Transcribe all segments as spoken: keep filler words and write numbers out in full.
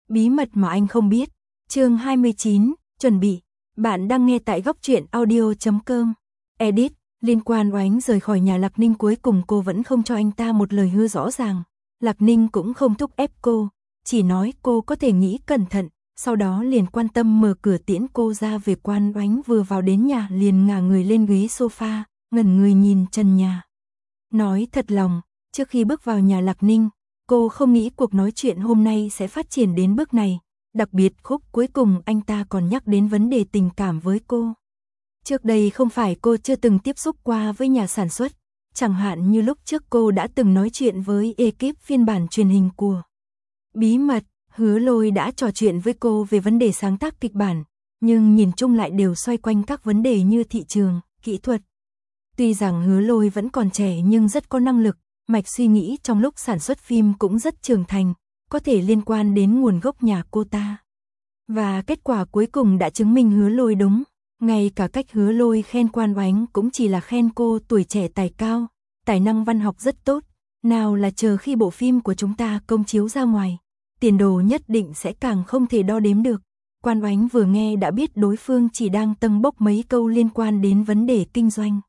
Bí mật mà anh không biết. Chương hai mươi chín, chuẩn bị. Bạn đang nghe tại góc truyện audio chấm com. Edit, liên quan Oánh rời khỏi nhà Lạc Ninh, cuối cùng cô vẫn không cho anh ta một lời hứa rõ ràng. Lạc Ninh cũng không thúc ép cô, chỉ nói cô có thể nghĩ cẩn thận, sau đó liền quan tâm mở cửa tiễn cô ra về. Quan Oánh vừa vào đến nhà liền ngả người lên ghế sofa, ngẩn người nhìn trần nhà. Nói thật lòng, trước khi bước vào nhà Lạc Ninh, cô không nghĩ cuộc nói chuyện hôm nay sẽ phát triển đến bước này, đặc biệt khúc cuối cùng anh ta còn nhắc đến vấn đề tình cảm với cô. Trước đây không phải cô chưa từng tiếp xúc qua với nhà sản xuất, chẳng hạn như lúc trước cô đã từng nói chuyện với ekip phiên bản truyền hình của Bí mật, Hứa Lôi đã trò chuyện với cô về vấn đề sáng tác kịch bản, nhưng nhìn chung lại đều xoay quanh các vấn đề như thị trường, kỹ thuật. Tuy rằng Hứa Lôi vẫn còn trẻ nhưng rất có năng lực, mạch suy nghĩ trong lúc sản xuất phim cũng rất trưởng thành, có thể liên quan đến nguồn gốc nhà cô ta. Và kết quả cuối cùng đã chứng minh Hứa Lôi đúng, ngay cả cách Hứa Lôi khen Quan Oánh cũng chỉ là khen cô tuổi trẻ tài cao, tài năng văn học rất tốt, nào là chờ khi bộ phim của chúng ta công chiếu ra ngoài, tiền đồ nhất định sẽ càng không thể đo đếm được. Quan Oánh vừa nghe đã biết đối phương chỉ đang tâng bốc mấy câu liên quan đến vấn đề kinh doanh,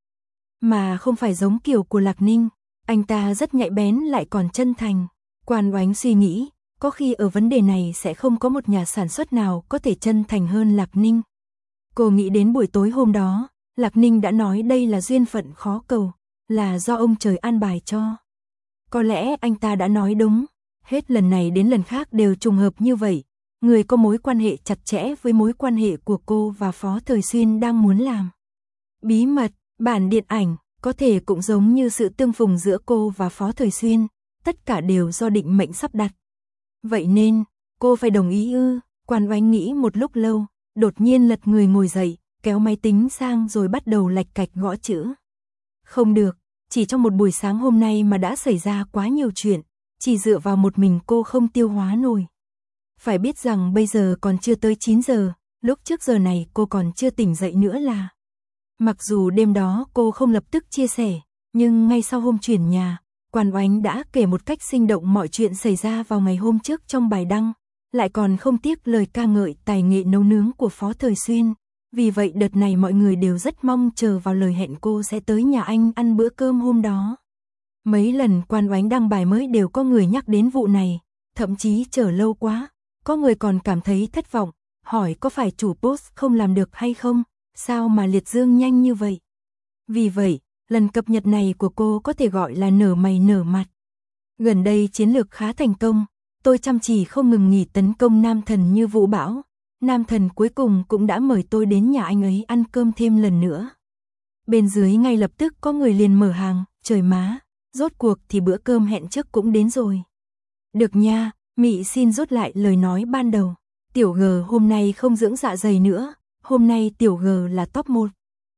mà không phải giống kiểu của Lạc Ninh. Anh ta rất nhạy bén lại còn chân thành. Quan Oánh suy nghĩ, có khi ở vấn đề này sẽ không có một nhà sản xuất nào có thể chân thành hơn Lạc Ninh. Cô nghĩ đến buổi tối hôm đó, Lạc Ninh đã nói đây là duyên phận khó cầu, là do ông trời an bài cho. Có lẽ anh ta đã nói đúng, hết lần này đến lần khác đều trùng hợp như vậy. Người có mối quan hệ chặt chẽ với mối quan hệ của cô và Phó Thời Xuyên đang muốn làm Bí mật, bản điện ảnh, có thể cũng giống như sự tương phùng giữa cô và Phó Thời Xuyên, tất cả đều do định mệnh sắp đặt. Vậy nên, cô phải đồng ý ư? Quan Oánh nghĩ một lúc lâu, đột nhiên lật người ngồi dậy, kéo máy tính sang rồi bắt đầu lạch cạch gõ chữ. Không được, chỉ trong một buổi sáng hôm nay mà đã xảy ra quá nhiều chuyện, chỉ dựa vào một mình cô không tiêu hóa nổi. Phải biết rằng bây giờ còn chưa tới chín giờ, lúc trước giờ này cô còn chưa tỉnh dậy nữa là. Mặc dù đêm đó cô không lập tức chia sẻ, nhưng ngay sau hôm chuyển nhà, Quan Oánh đã kể một cách sinh động mọi chuyện xảy ra vào ngày hôm trước trong bài đăng, lại còn không tiếc lời ca ngợi tài nghệ nấu nướng của Phó Thời Xuyên. Vì vậy đợt này mọi người đều rất mong chờ vào lời hẹn cô sẽ tới nhà anh ăn bữa cơm hôm đó. Mấy lần Quan Oánh đăng bài mới đều có người nhắc đến vụ này, thậm chí chờ lâu quá, có người còn cảm thấy thất vọng, hỏi có phải chủ post không làm được hay không, sao mà liệt dương nhanh như vậy. Vì vậy, lần cập nhật này của cô có thể gọi là nở mày nở mặt. Gần đây chiến lược khá thành công, tôi chăm chỉ không ngừng nghỉ tấn công nam thần như vũ bão. Nam thần cuối cùng cũng đã mời tôi đến nhà anh ấy ăn cơm thêm lần nữa. Bên dưới ngay lập tức có người liền mở hàng, trời má, rốt cuộc thì bữa cơm hẹn trước cũng đến rồi. Được nha, Mị xin rút lại lời nói ban đầu. Tiểu G hôm nay không dưỡng dạ dày nữa, hôm nay Tiểu G là top một.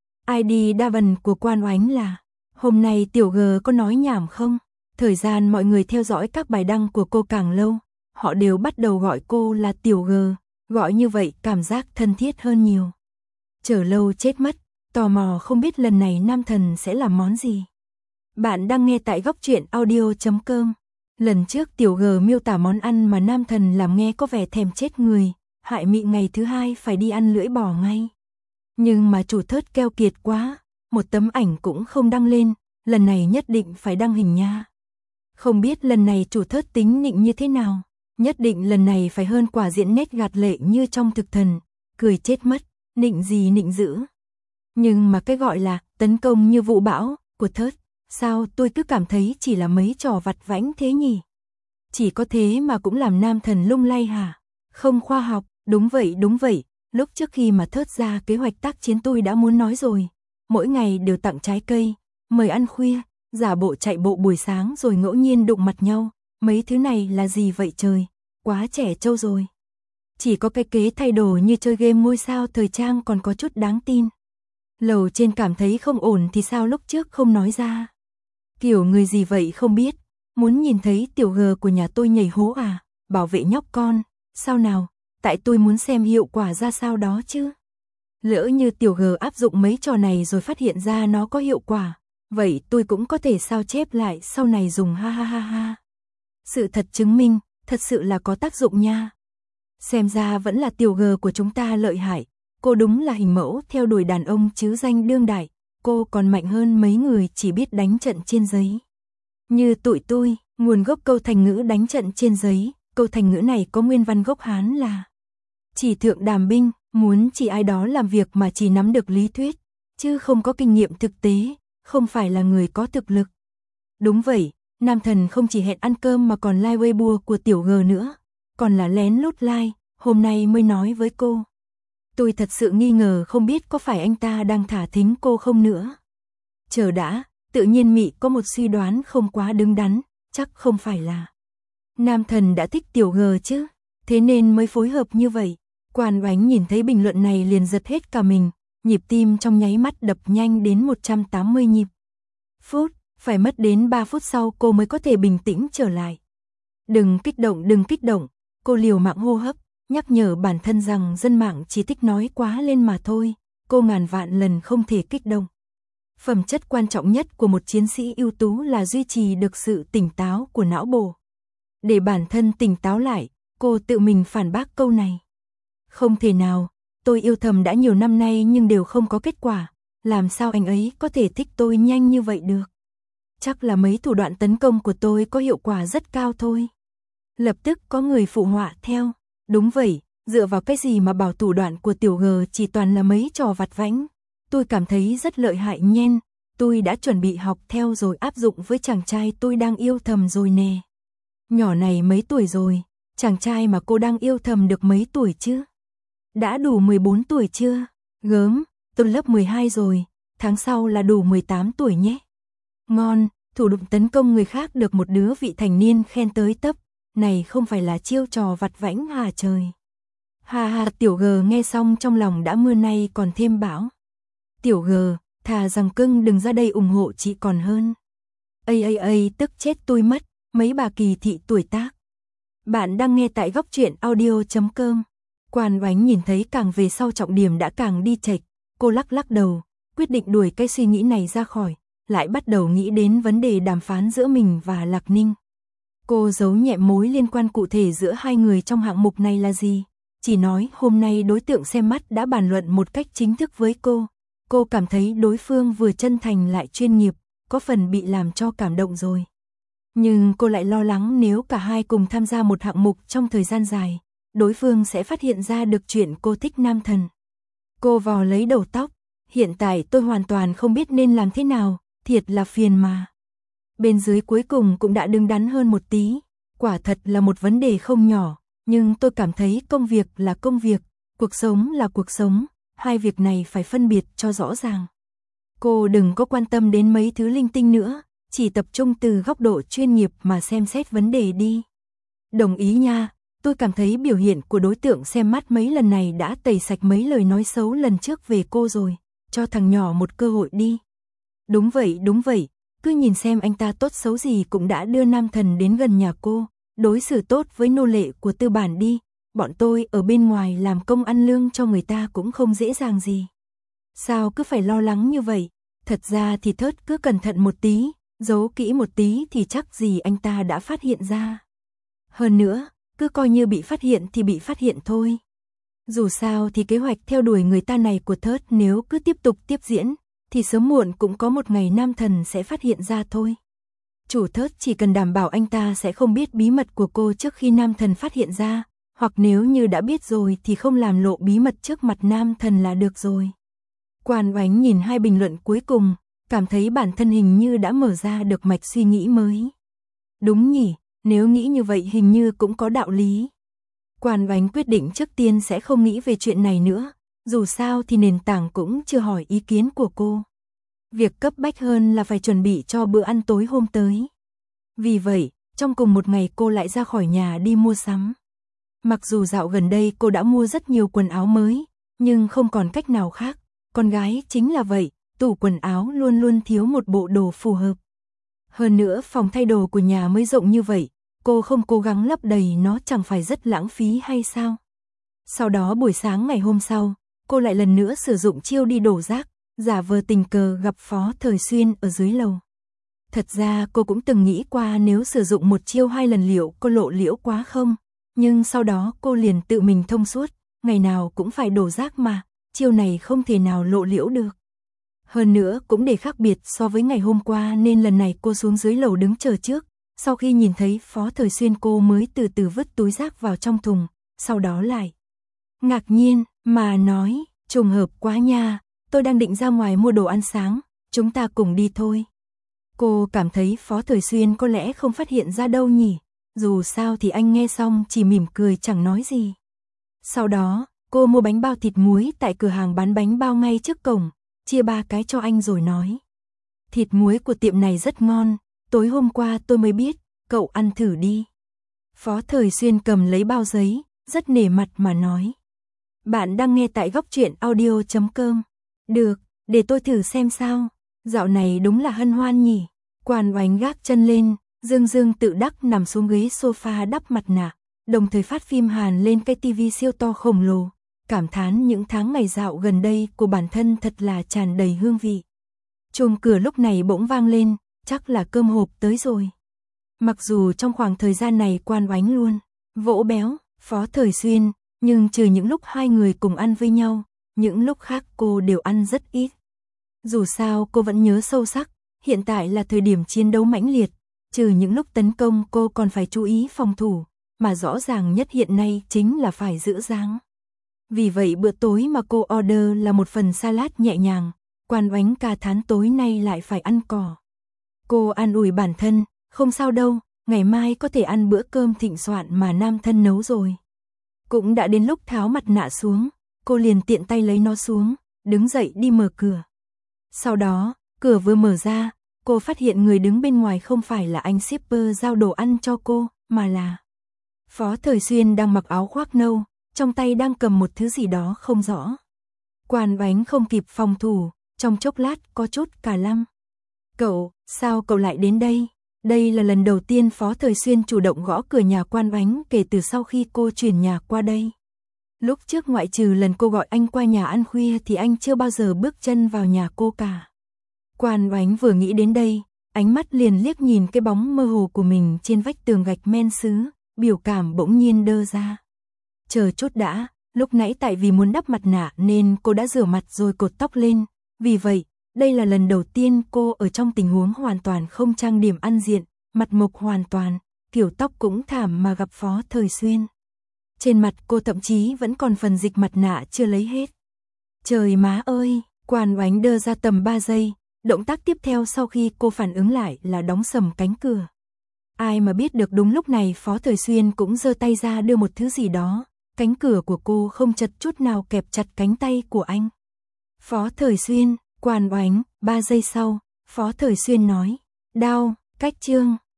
i đê đa vần của Quan Oánh là, hôm nay Tiểu G có nói nhảm không? Thời gian mọi người theo dõi các bài đăng của cô càng lâu, họ đều bắt đầu gọi cô là Tiểu G, gọi như vậy cảm giác thân thiết hơn nhiều. Chờ lâu chết mất, tò mò không biết lần này nam thần sẽ làm món gì. Bạn đang nghe tại góc truyện audio chấm com. Lần trước Tiểu G miêu tả món ăn mà nam thần làm nghe có vẻ thèm chết người, hại Mị ngày thứ hai phải đi ăn lưỡi bò ngay. Nhưng mà chủ thớt keo kiệt quá, một tấm ảnh cũng không đăng lên, lần này nhất định phải đăng hình nha. Không biết lần này chủ thớt tính nịnh như thế nào, nhất định lần này phải hơn quả diễn nét gạt lệ như trong thực thần, cười chết mất, nịnh gì nịnh dữ. Nhưng mà cái gọi là tấn công như vũ bão của thớt, sao tôi cứ cảm thấy chỉ là mấy trò vặt vãnh thế nhỉ? Chỉ có thế mà cũng làm nam thần lung lay hả? Không khoa học, đúng vậy đúng vậy, lúc trước khi mà thớt ra kế hoạch tác chiến tôi đã muốn nói rồi. Mỗi ngày đều tặng trái cây, mời ăn khuya, giả bộ chạy bộ buổi sáng rồi ngẫu nhiên đụng mặt nhau. Mấy thứ này là gì vậy trời? Quá trẻ trâu rồi. Chỉ có cái kế thay đồ như chơi game ngôi sao thời trang còn có chút đáng tin. Lầu trên cảm thấy không ổn thì sao lúc trước không nói ra? Kiểu người gì vậy không biết, muốn nhìn thấy Tiểu G của nhà tôi nhảy hố à, bảo vệ nhóc con, sao nào, tại tôi muốn xem hiệu quả ra sao đó chứ. Lỡ như Tiểu G áp dụng mấy trò này rồi phát hiện ra nó có hiệu quả, vậy tôi cũng có thể sao chép lại sau này dùng ha ha ha ha. Sự thật chứng minh, thật sự là có tác dụng nha. Xem ra vẫn là tiểu G của chúng ta lợi hại, cô đúng là hình mẫu theo đuổi đàn ông chứ danh đương đại, cô còn mạnh hơn mấy người chỉ biết đánh trận trên giấy. Như tụi tôi, nguồn gốc câu thành ngữ đánh trận trên giấy, câu thành ngữ này có nguyên văn gốc Hán là chỉ thượng đàm binh, muốn chỉ ai đó làm việc mà chỉ nắm được lý thuyết, chứ không có kinh nghiệm thực tế, không phải là người có thực lực. Đúng vậy, nam thần không chỉ hẹn ăn cơm mà còn like Weibo của tiểu G nữa, còn là lén lút like, hôm nay mới nói với cô. Tôi thật sự nghi ngờ không biết có phải anh ta đang thả thính cô không nữa. Chờ đã, tự nhiên Mị có một suy đoán không quá đứng đắn, chắc không phải là nam thần đã thích tiểu G chứ, thế nên mới phối hợp như vậy. Quan Oánh nhìn thấy bình luận này liền giật hết cả mình, nhịp tim trong nháy mắt đập nhanh đến một trăm tám mươi nhịp. Phút, phải mất đến ba phút sau cô mới có thể bình tĩnh trở lại. Đừng kích động, đừng kích động, cô liều mạng hô hấp, nhắc nhở bản thân rằng dân mạng chỉ thích nói quá lên mà thôi, cô ngàn vạn lần không thể kích động. Phẩm chất quan trọng nhất của một chiến sĩ ưu tú là duy trì được sự tỉnh táo của não bộ. Để bản thân tỉnh táo lại, cô tự mình phản bác câu này. Không thể nào, tôi yêu thầm đã nhiều năm nay nhưng đều không có kết quả, làm sao anh ấy có thể thích tôi nhanh như vậy được? Chắc là mấy thủ đoạn tấn công của tôi có hiệu quả rất cao thôi. Lập tức có người phụ họa theo, đúng vậy, dựa vào cái gì mà bảo thủ đoạn của tiểu G chỉ toàn là mấy trò vặt vãnh. Tôi cảm thấy rất lợi hại nhen, tôi đã chuẩn bị học theo rồi áp dụng với chàng trai tôi đang yêu thầm rồi nè. Nhỏ này mấy tuổi rồi, chàng trai mà cô đang yêu thầm được mấy tuổi chứ? Đã đủ mười bốn tuổi chưa? Gớm, tôi lớp mười hai rồi, tháng sau là đủ mười tám tuổi nhé. Ngon, thủ đoạn tấn công người khác được một đứa vị thành niên khen tới tấp, này không phải là chiêu trò vặt vãnh hả trời. Hà hà, tiểu G nghe xong trong lòng đã mưa nay còn thêm bão. Tiểu G, thà rằng cưng đừng ra đây ủng hộ chị còn hơn. Ây ây ây, tức chết tôi mất, mấy bà kỳ thị tuổi tác. Bạn đang nghe tại góc truyện audio chấm com. Quan Oánh nhìn thấy càng về sau trọng điểm đã càng đi chệch, cô lắc lắc đầu, quyết định đuổi cái suy nghĩ này ra khỏi, lại bắt đầu nghĩ đến vấn đề đàm phán giữa mình và Lạc Ninh. Cô giấu nhẹ mối liên quan cụ thể giữa hai người trong hạng mục này là gì, chỉ nói hôm nay đối tượng xem mắt đã bàn luận một cách chính thức với cô. Cô cảm thấy đối phương vừa chân thành lại chuyên nghiệp, có phần bị làm cho cảm động rồi. Nhưng cô lại lo lắng nếu cả hai cùng tham gia một hạng mục trong thời gian dài, đối phương sẽ phát hiện ra được chuyện cô thích nam thần. Cô vò lấy đầu tóc, hiện tại tôi hoàn toàn không biết nên làm thế nào, thiệt là phiền mà. Bên dưới cuối cùng cũng đã đứng đắn hơn một tí, quả thật là một vấn đề không nhỏ, nhưng tôi cảm thấy công việc là công việc, cuộc sống là cuộc sống, hai việc này phải phân biệt cho rõ ràng. Cô đừng có quan tâm đến mấy thứ linh tinh nữa, chỉ tập trung từ góc độ chuyên nghiệp mà xem xét vấn đề đi. Đồng ý nha, tôi cảm thấy biểu hiện của đối tượng xem mắt mấy lần này đã tẩy sạch mấy lời nói xấu lần trước về cô rồi, cho thằng nhỏ một cơ hội đi. Đúng vậy, đúng vậy, cứ nhìn xem anh ta tốt xấu gì cũng đã đưa nam thần đến gần nhà cô, đối xử tốt với nô lệ của tư bản đi, bọn tôi ở bên ngoài làm công ăn lương cho người ta cũng không dễ dàng gì. Sao cứ phải lo lắng như vậy, thật ra thì thớt cứ cẩn thận một tí, giấu kỹ một tí thì chắc gì anh ta đã phát hiện ra. Hơn nữa, cứ coi như bị phát hiện thì bị phát hiện thôi. Dù sao thì kế hoạch theo đuổi người ta này của thớt nếu cứ tiếp tục tiếp diễn, thì sớm muộn cũng có một ngày nam thần sẽ phát hiện ra thôi. Chủ thớt chỉ cần đảm bảo anh ta sẽ không biết bí mật của cô trước khi nam thần phát hiện ra, hoặc nếu như đã biết rồi thì không làm lộ bí mật trước mặt nam thần là được rồi. Quan Oánh nhìn hai bình luận cuối cùng, cảm thấy bản thân hình như đã mở ra được mạch suy nghĩ mới. Đúng nhỉ, nếu nghĩ như vậy hình như cũng có đạo lý. Quan Oánh quyết định trước tiên sẽ không nghĩ về chuyện này nữa, dù sao thì nền tảng cũng chưa hỏi ý kiến của cô. Việc cấp bách hơn là phải chuẩn bị cho bữa ăn tối hôm tới. Vì vậy, trong cùng một ngày cô lại ra khỏi nhà đi mua sắm. Mặc dù dạo gần đây cô đã mua rất nhiều quần áo mới, nhưng không còn cách nào khác, con gái chính là vậy, tủ quần áo luôn luôn thiếu một bộ đồ phù hợp. Hơn nữa phòng thay đồ của nhà mới rộng như vậy, cô không cố gắng lấp đầy nó chẳng phải rất lãng phí hay sao? Sau đó buổi sáng ngày hôm sau, cô lại lần nữa sử dụng chiêu đi đổ rác, giả vờ tình cờ gặp Phó Thời Xuyên ở dưới lầu. Thật ra cô cũng từng nghĩ qua nếu sử dụng một chiêu hai lần liệu có lộ liễu quá không, nhưng sau đó cô liền tự mình thông suốt, ngày nào cũng phải đổ rác mà, chiêu này không thể nào lộ liễu được. Hơn nữa cũng để khác biệt so với ngày hôm qua nên lần này cô xuống dưới lầu đứng chờ trước, sau khi nhìn thấy Phó Thời Xuyên cô mới từ từ vứt túi rác vào trong thùng, sau đó lại ngạc nhiên mà nói, trùng hợp quá nha, tôi đang định ra ngoài mua đồ ăn sáng, chúng ta cùng đi thôi. Cô cảm thấy Phó Thời Xuyên có lẽ không phát hiện ra đâu nhỉ, dù sao thì anh nghe xong chỉ mỉm cười chẳng nói gì. Sau đó, cô mua bánh bao thịt muối tại cửa hàng bán bánh bao ngay trước cổng, chia ba cái cho anh rồi nói. Thịt muối của tiệm này rất ngon, tối hôm qua tôi mới biết, cậu ăn thử đi. Phó Thời Xuyên cầm lấy bao giấy, rất nể mặt mà nói. Bạn đang nghe tại góc truyện audio chấm com. Được, để tôi thử xem sao. Dạo này đúng là hân hoan nhỉ. Quan Oánh gác chân lên, dương dương tự đắc nằm xuống ghế sofa đắp mặt nạ, đồng thời phát phim Hàn lên cái tivi siêu to khổng lồ, cảm thán những tháng ngày dạo gần đây của bản thân thật là tràn đầy hương vị. Chuông cửa lúc này bỗng vang lên, chắc là cơm hộp tới rồi. Mặc dù trong khoảng thời gian này Quan Oánh luôn vỗ béo Phó Thời Xuyên, nhưng trừ những lúc hai người cùng ăn với nhau, những lúc khác cô đều ăn rất ít. Dù sao cô vẫn nhớ sâu sắc, hiện tại là thời điểm chiến đấu mãnh liệt, trừ những lúc tấn công cô còn phải chú ý phòng thủ, mà rõ ràng nhất hiện nay chính là phải giữ dáng. Vì vậy bữa tối mà cô order là một phần salad nhẹ nhàng, Quan Oánh ca thán tối nay lại phải ăn cỏ. Cô an ủi bản thân, không sao đâu, ngày mai có thể ăn bữa cơm thịnh soạn mà nam thân nấu rồi. Cũng đã đến lúc tháo mặt nạ xuống, cô liền tiện tay lấy nó xuống, đứng dậy đi mở cửa. Sau đó, cửa vừa mở ra, cô phát hiện người đứng bên ngoài không phải là anh shipper giao đồ ăn cho cô, mà là Phó Thời Xuyên đang mặc áo khoác nâu, trong tay đang cầm một thứ gì đó không rõ. Quan Oánh không kịp phòng thủ, trong chốc lát có chút cả lăm. Cậu, sao cậu lại đến đây? Đây là lần đầu tiên Phó Thời Xuyên chủ động gõ cửa nhà Quan Oánh kể từ sau khi cô chuyển nhà qua đây. Lúc trước ngoại trừ lần cô gọi anh qua nhà ăn khuya thì anh chưa bao giờ bước chân vào nhà cô cả. Quan Oánh vừa nghĩ đến đây, ánh mắt liền liếc nhìn cái bóng mơ hồ của mình trên vách tường gạch men sứ, biểu cảm bỗng nhiên đơ ra. Chờ chút đã, lúc nãy tại vì muốn đắp mặt nạ nên cô đã rửa mặt rồi cột tóc lên, vì vậy, đây là lần đầu tiên cô ở trong tình huống hoàn toàn không trang điểm ăn diện, mặt mộc hoàn toàn, kiểu tóc cũng thảm mà gặp Phó Thời Xuyên. Trên mặt cô thậm chí vẫn còn phần dịch mặt nạ chưa lấy hết. Trời má ơi, Quan Oánh đơ ra tầm ba giây, động tác tiếp theo sau khi cô phản ứng lại là đóng sầm cánh cửa. Ai mà biết được đúng lúc này Phó Thời Xuyên cũng giơ tay ra đưa một thứ gì đó, cánh cửa của cô không chật chút nào kẹp chặt cánh tay của anh. Phó Thời Xuyên, Quan Oánh, ba giây sau, Phó Thời Xuyên nói, đau, cách chương.